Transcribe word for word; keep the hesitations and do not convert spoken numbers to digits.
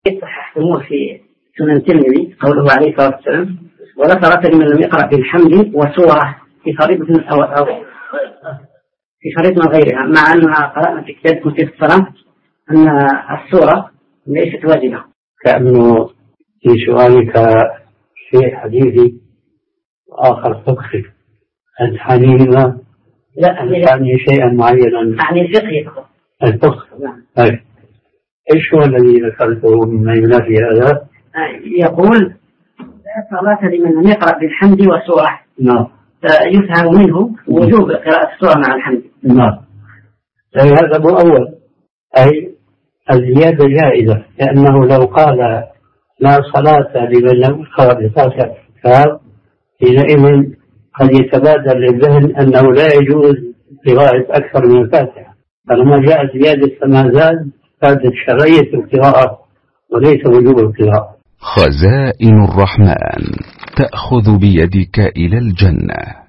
صححتموه في سنن الترمذي قوله عليه الصلاة والسلام ولا صلاة لمن لم يقرأ بالحمد وسورة في فريضة أو, أو في فريضة غيرها، مع أننا قرأنا في كتاب في الصلاة أن السورة ليست واجبة. كأنه في سؤالك شيء حديثي وآخر فقهي، أنت حنينما لا يعني شيئا معينا يعني الفقهي فقط. الفقه نعم. إيش هو الذي ذكرته مما ينافي هذا؟ يقول لا صلاة لمن لم يقرأ بالحمد والسورة. نعم. يفهم منه وجوب قراءة السورة مع الحمد. نعم. هذا مؤول، أي الزيادة جائزة، لأنه لو قال لا صلاة لمن لم يقرأ بفاتحة الكتاب حينئذ قد يتبادر للذهن أنه لا يجوز قراءة أكثر من الفاتحة، فلما جاء زيادة فما زاد فاتت شرعية القراءة وليس وجوب القراءة. خزائن الرحمن تأخذ بيدك إلى الجنة.